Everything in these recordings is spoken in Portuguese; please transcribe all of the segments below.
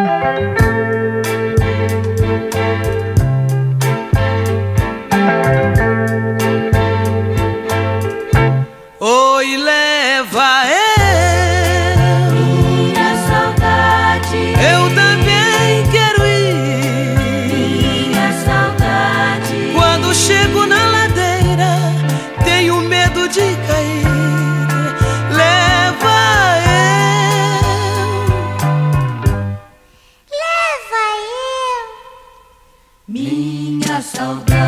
Oi, leva eu, minha saudade. Eu também quero ir, Minha saudade. Quando chego na ladeira, tenho medo de cair. Leva eu, minha saudade.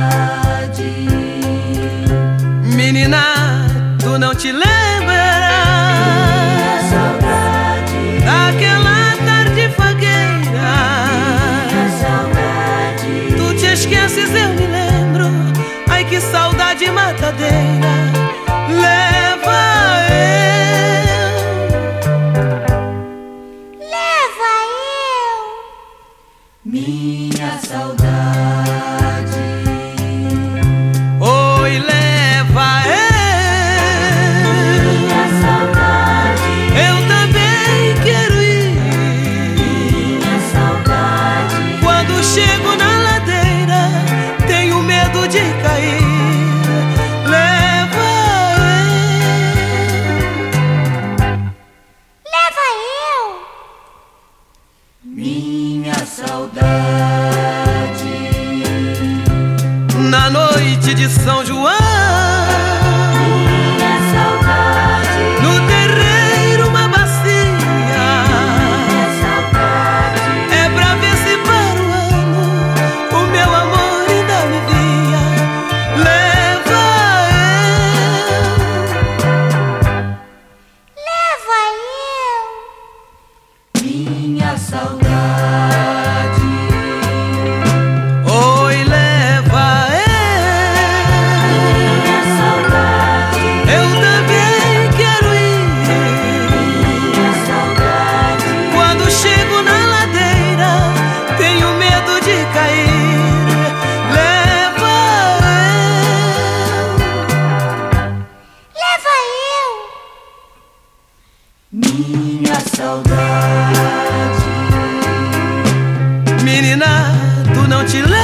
Menina, tu não te lembras Minha saudade. daquela tarde fagueira? Minha saudade. Tu te esqueces, eu me lembro. Ai, que saudade matadeira. Leva eu, minha saudade. Oi, leva Minha saudade. Eu também quero ir. Minha saudade. Quando chego na ladeira, tenho medo de cair. Leva eu, minha saudade. na noite de São João, Minha saudade. no terreiro uma bacia. Minha saudade. É pra ver se para o ano o meu amor ainda me via. Leva eu, minha saudade. Oi, leva Minha saudade. Eu também quero ir. Minha saudade. Quando chego na ladeira, tenho medo de cair. Leva eu, minha saudade. menina, tu não te lembras